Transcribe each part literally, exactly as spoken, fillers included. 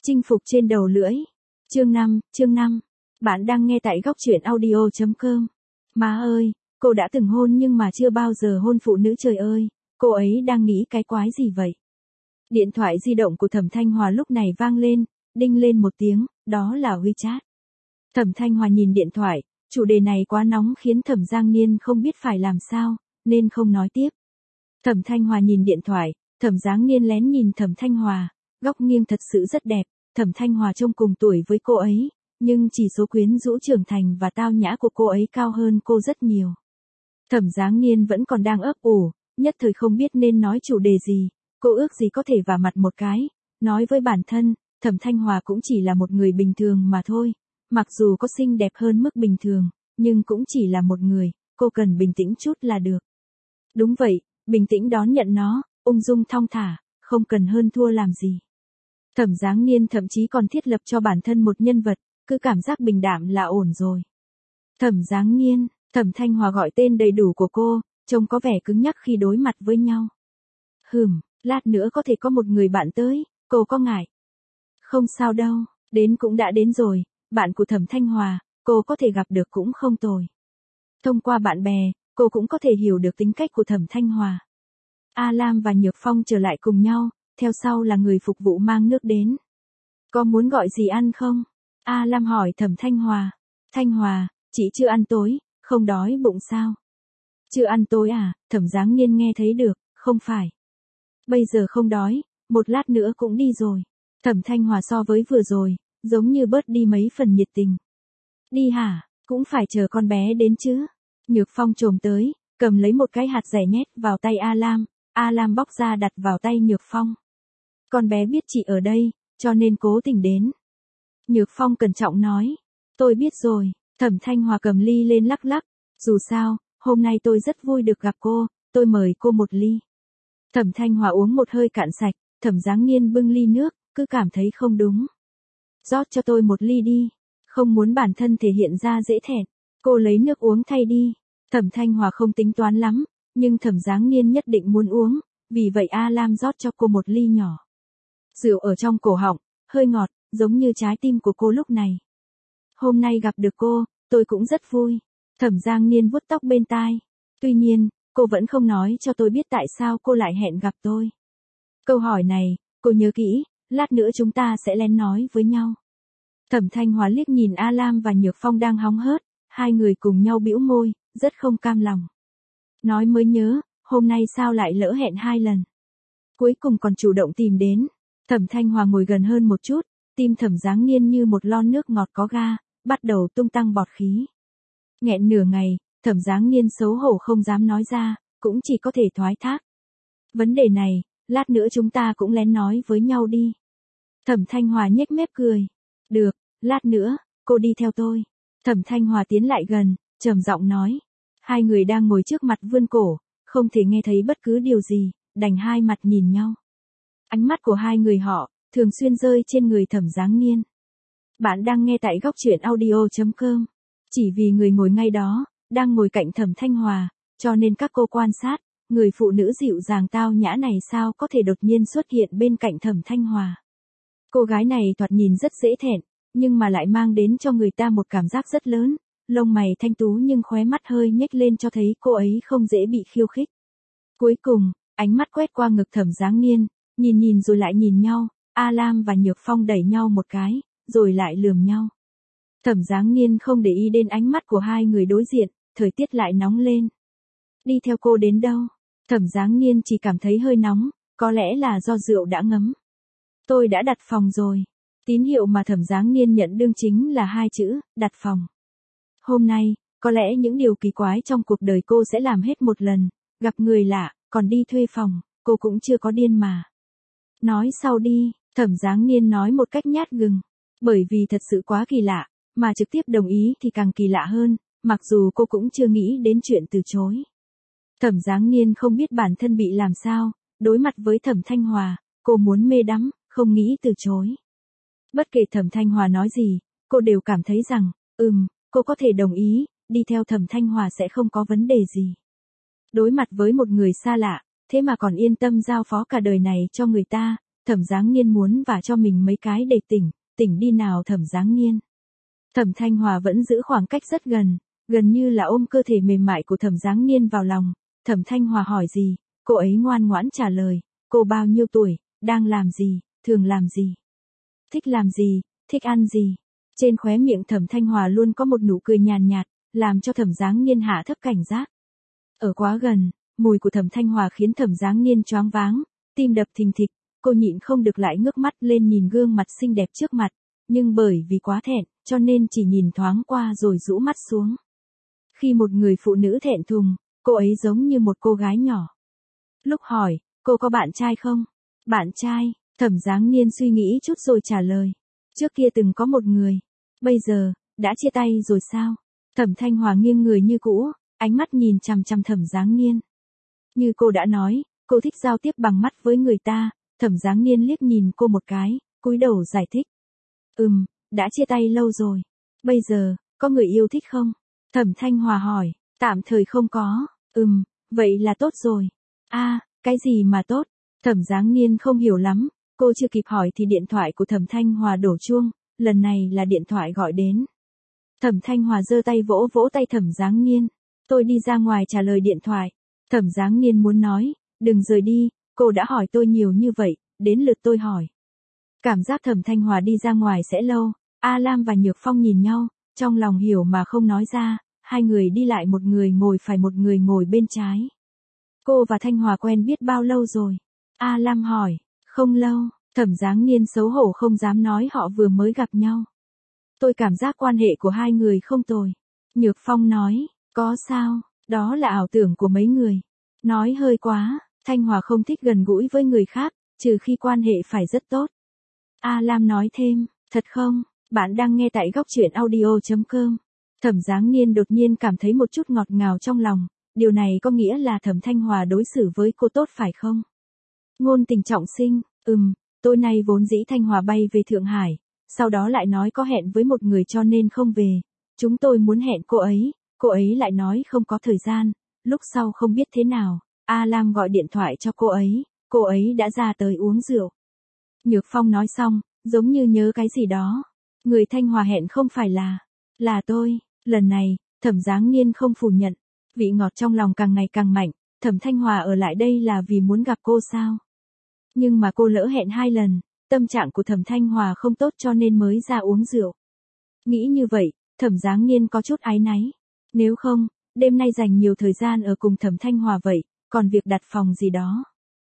Chinh phục trên đầu lưỡi. Chương năm, chương năm. Bạn đang nghe tại góc truyện audio chấm com. Má ơi, cô đã từng hôn nhưng mà chưa bao giờ hôn phụ nữ, trời ơi, cô ấy đang nghĩ cái quái gì vậy? Điện thoại di động của Thẩm Thanh Hòa lúc này vang lên, đinh lên một tiếng, đó là WeChat. Thẩm Thanh Hòa nhìn điện thoại, chủ đề này quá nóng khiến Thẩm Giang Niên không biết phải làm sao, nên không nói tiếp. Thẩm Thanh Hòa nhìn điện thoại, Thẩm Giang Niên lén nhìn Thẩm Thanh Hòa, góc nghiêng thật sự rất đẹp, Thẩm Thanh Hòa trông cùng tuổi với cô ấy, nhưng chỉ số quyến rũ trưởng thành và tao nhã của cô ấy cao hơn cô rất nhiều. Thẩm Giang Niên vẫn còn đang ấp ủ, nhất thời không biết nên nói chủ đề gì, cô ước gì có thể vả mặt một cái, nói với bản thân, Thẩm Thanh Hòa cũng chỉ là một người bình thường mà thôi, mặc dù có xinh đẹp hơn mức bình thường, nhưng cũng chỉ là một người, cô cần bình tĩnh chút là được. Đúng vậy, bình tĩnh đón nhận nó, ung dung thong thả, không cần hơn thua làm gì. Thẩm Giang Niên thậm chí còn thiết lập cho bản thân một nhân vật, cứ cảm giác bình đạm là ổn rồi. Thẩm Giang Niên, Thẩm Thanh Hòa gọi tên đầy đủ của cô, trông có vẻ cứng nhắc khi đối mặt với nhau. Hừm, lát nữa có thể có một người bạn tới, cô có ngại? Không sao đâu, đến cũng đã đến rồi, bạn của Thẩm Thanh Hòa, cô có thể gặp được cũng không tồi. Thông qua bạn bè, cô cũng có thể hiểu được tính cách của Thẩm Thanh Hòa. A Lam và Nhược Phong trở lại cùng nhau, theo sau là người phục vụ mang nước đến. Có muốn gọi gì ăn không? A Lam hỏi Thẩm Thanh Hòa. Thanh Hòa, chị chưa ăn tối, không đói bụng sao? Chưa ăn tối à? Thẩm Giang Niên nghe thấy được, không phải. Bây giờ không đói, một lát nữa cũng đi rồi. Thẩm Thanh Hòa so với vừa rồi, giống như bớt đi mấy phần nhiệt tình. Đi hả? Cũng phải chờ con bé đến chứ. Nhược Phong chồm tới, cầm lấy một cái hạt dẻ nhét vào tay A Lam, A Lam bóc ra đặt vào tay Nhược Phong. Con bé biết chị ở đây, cho nên cố tình đến. Nhược Phong cẩn trọng nói, tôi biết rồi. Thẩm Thanh Hòa cầm ly lên lắc lắc, dù sao, hôm nay tôi rất vui được gặp cô, tôi mời cô một ly. Thẩm Thanh Hòa uống một hơi cạn sạch, Thẩm Giang Niên bưng ly nước, cứ cảm thấy không đúng. Rót cho tôi một ly đi, không muốn bản thân thể hiện ra dễ thẹn, cô lấy nước uống thay đi. Thẩm Thanh Hòa không tính toán lắm, nhưng Thẩm Giang Niên nhất định muốn uống, vì vậy A Lam rót cho cô một ly nhỏ. Rượu ở trong cổ họng, hơi ngọt, giống như trái tim của cô lúc này. Hôm nay gặp được cô, tôi cũng rất vui. Thẩm Giang Niên vuốt tóc bên tai. Tuy nhiên, cô vẫn không nói cho tôi biết tại sao cô lại hẹn gặp tôi. Câu hỏi này, cô nhớ kỹ, lát nữa chúng ta sẽ lén nói với nhau. Thẩm Thanh Hòa liếc nhìn A Lam và Nhược Phong đang hóng hớt, hai người cùng nhau bĩu môi, rất không cam lòng. Nói mới nhớ, hôm nay sao lại lỡ hẹn hai lần. Cuối cùng còn chủ động tìm đến. Thẩm Thanh Hòa ngồi gần hơn một chút, tim Thẩm Giang Niên như một lon nước ngọt có ga, bắt đầu tung tăng bọt khí. Nghẹn nửa ngày, Thẩm Giang Niên xấu hổ không dám nói ra, cũng chỉ có thể thoái thác. Vấn đề này, lát nữa chúng ta cũng lén nói với nhau đi. Thẩm Thanh Hòa nhếch mép cười. Được, lát nữa, cô đi theo tôi. Thẩm Thanh Hòa tiến lại gần, trầm giọng nói. Hai người đang ngồi trước mặt vươn cổ, không thể nghe thấy bất cứ điều gì, đành hai mặt nhìn nhau. Ánh mắt của hai người họ, thường xuyên rơi trên người Thẩm Giang Niên. Bạn đang nghe tại góc truyện audio chấm com. Chỉ vì người ngồi ngay đó, đang ngồi cạnh Thẩm Thanh Hòa, cho nên các cô quan sát, người phụ nữ dịu dàng tao nhã này sao có thể đột nhiên xuất hiện bên cạnh Thẩm Thanh Hòa. Cô gái này thoạt nhìn rất dễ thẹn, nhưng mà lại mang đến cho người ta một cảm giác rất lớn, lông mày thanh tú nhưng khóe mắt hơi nhếch lên cho thấy cô ấy không dễ bị khiêu khích. Cuối cùng, ánh mắt quét qua ngực Thẩm Giang Niên, nhìn nhìn rồi lại nhìn nhau, A Lam và Nhược Phong đẩy nhau một cái, rồi lại lườm nhau. Thẩm Giang Niên không để ý đến ánh mắt của hai người đối diện, thời tiết lại nóng lên. Đi theo cô đến đâu? Thẩm Giang Niên chỉ cảm thấy hơi nóng, có lẽ là do rượu đã ngấm. Tôi đã đặt phòng rồi. Tín hiệu mà Thẩm Giang Niên nhận đương chính là hai chữ, đặt phòng. Hôm nay, có lẽ những điều kỳ quái trong cuộc đời cô sẽ làm hết một lần, gặp người lạ, còn đi thuê phòng, cô cũng chưa có điên mà. Nói sau đi, Thẩm Giang Niên nói một cách nhát gừng. Bởi vì thật sự quá kỳ lạ, mà trực tiếp đồng ý thì càng kỳ lạ hơn, mặc dù cô cũng chưa nghĩ đến chuyện từ chối. Thẩm Giang Niên không biết bản thân bị làm sao, đối mặt với Thẩm Thanh Hòa, cô muốn mê đắm, không nghĩ từ chối. Bất kể Thẩm Thanh Hòa nói gì, cô đều cảm thấy rằng, ừm, cô có thể đồng ý, đi theo Thẩm Thanh Hòa sẽ không có vấn đề gì. Đối mặt với một người xa lạ, thế mà còn yên tâm giao phó cả đời này cho người ta, Thẩm Giáng Niên muốn vả cho mình mấy cái để tỉnh, tỉnh đi nào Thẩm Giáng Niên. Thẩm Thanh Hòa vẫn giữ khoảng cách rất gần, gần như là ôm cơ thể mềm mại của Thẩm Giáng Niên vào lòng. Thẩm Thanh Hòa hỏi gì, cô ấy ngoan ngoãn trả lời, cô bao nhiêu tuổi, đang làm gì, thường làm gì, thích làm gì, thích ăn gì. Trên khóe miệng Thẩm Thanh Hòa luôn có một nụ cười nhàn nhạt, làm cho Thẩm Giáng Niên hạ thấp cảnh giác. Ở quá gần, mùi của Thẩm Thanh Hòa khiến Thẩm Giáng Niên choáng váng, tim đập thình thịch, cô nhịn không được lại ngước mắt lên nhìn gương mặt xinh đẹp trước mặt, nhưng bởi vì quá thẹn, cho nên chỉ nhìn thoáng qua rồi rũ mắt xuống. Khi một người phụ nữ thẹn thùng, cô ấy giống như một cô gái nhỏ. Lúc hỏi, cô có bạn trai không? Bạn trai, Thẩm Giáng Niên suy nghĩ chút rồi trả lời. Trước kia từng có một người. Bây giờ, đã chia tay rồi sao? Thẩm Thanh Hòa nghiêng người như cũ, ánh mắt nhìn chằm chằm Thẩm Giáng Niên. Như cô đã nói, cô thích giao tiếp bằng mắt với người ta. Thẩm Giáng Niên liếc nhìn cô một cái, cúi đầu giải thích. Ừm, đã chia tay lâu rồi. Bây giờ, có người yêu thích không? Thẩm Thanh Hòa hỏi, tạm thời không có. Ừm, vậy là tốt rồi. A, à, cái gì mà tốt? Thẩm Giáng Niên không hiểu lắm, cô chưa kịp hỏi thì điện thoại của Thẩm Thanh Hòa đổ chuông, lần này là điện thoại gọi đến. Thẩm Thanh Hòa giơ tay vỗ vỗ tay Thẩm Giáng Niên, tôi đi ra ngoài trả lời điện thoại. Thẩm Giáng Niên muốn nói, đừng rời đi, cô đã hỏi tôi nhiều như vậy, đến lượt tôi hỏi. Cảm giác Thẩm Thanh Hòa đi ra ngoài sẽ lâu, A Lam và Nhược Phong nhìn nhau, trong lòng hiểu mà không nói ra, hai người đi lại một người ngồi phải một người ngồi bên trái. Cô và Thanh Hòa quen biết bao lâu rồi? A Lam hỏi, không lâu, Thẩm Giáng Niên xấu hổ không dám nói họ vừa mới gặp nhau. Tôi cảm giác quan hệ của hai người không tồi. Nhược Phong nói, có sao, đó là ảo tưởng của mấy người. Nói hơi quá, Thanh Hòa không thích gần gũi với người khác, trừ khi quan hệ phải rất tốt. A Lam nói thêm, thật không, bạn đang nghe tại góc truyện audio chấm com. Thẩm Giáng Niên đột nhiên cảm thấy một chút ngọt ngào trong lòng, điều này có nghĩa là Thẩm Thanh Hòa đối xử với cô tốt phải không? Ngôn Tình trọng sinh, ừm, tối nay vốn dĩ Thanh Hòa bay về Thượng Hải, sau đó lại nói có hẹn với một người cho nên không về. Chúng tôi muốn hẹn cô ấy, cô ấy lại nói không có thời gian, lúc sau không biết thế nào, A Lam gọi điện thoại cho cô ấy, cô ấy đã ra tới uống rượu. Nhược Phong nói xong, giống như nhớ cái gì đó. Người Thanh Hòa hẹn không phải là, là tôi, lần này, Thẩm Giáng Niên không phủ nhận, vị ngọt trong lòng càng ngày càng mạnh, Thẩm Thanh Hòa ở lại đây là vì muốn gặp cô sao? Nhưng mà cô lỡ hẹn hai lần, tâm trạng của Thẩm Thanh Hòa không tốt cho nên mới ra uống rượu. Nghĩ như vậy, Thẩm Giáng Niên có chút áy náy. Nếu không, đêm nay dành nhiều thời gian ở cùng Thẩm Thanh Hòa vậy, còn việc đặt phòng gì đó.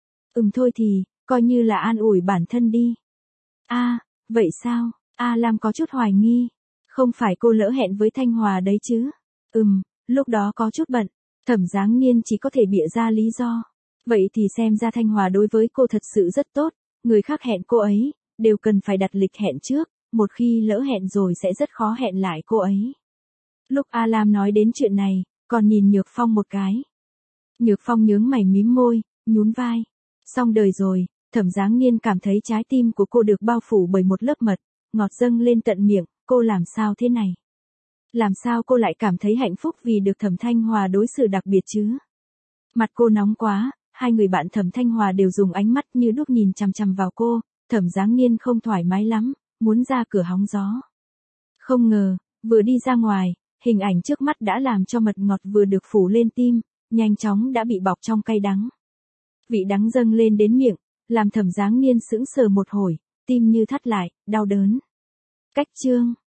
Ừm thôi thì, coi như là an ủi bản thân đi. A, à, vậy sao? A Lam có chút hoài nghi. Không phải cô lỡ hẹn với Thanh Hòa đấy chứ? Ừm, lúc đó có chút bận. Thẩm Giáng Niên chỉ có thể bịa ra lý do. Vậy thì xem ra Thanh Hòa đối với cô thật sự rất tốt. Người khác hẹn cô ấy, đều cần phải đặt lịch hẹn trước. Một khi lỡ hẹn rồi sẽ rất khó hẹn lại cô ấy. Lúc A Lam nói đến chuyện này, còn nhìn Nhược Phong một cái. Nhược Phong nhướng mày mím môi, nhún vai. Xong đời rồi, Thẩm Giáng Niên cảm thấy trái tim của cô được bao phủ bởi một lớp mật, ngọt dâng lên tận miệng, cô làm sao thế này? Làm sao cô lại cảm thấy hạnh phúc vì được Thẩm Thanh Hòa đối xử đặc biệt chứ? Mặt cô nóng quá, hai người bạn Thẩm Thanh Hòa đều dùng ánh mắt như đuốc nhìn chằm chằm vào cô, Thẩm Giáng Niên không thoải mái lắm, muốn ra cửa hóng gió. Không ngờ, vừa đi ra ngoài, hình ảnh trước mắt đã làm cho mật ngọt vừa được phủ lên tim, nhanh chóng đã bị bọc trong cay đắng. Vị đắng dâng lên đến miệng, làm Thẩm Giáng Niên sững sờ một hồi, tim như thắt lại, đau đớn. Cách chương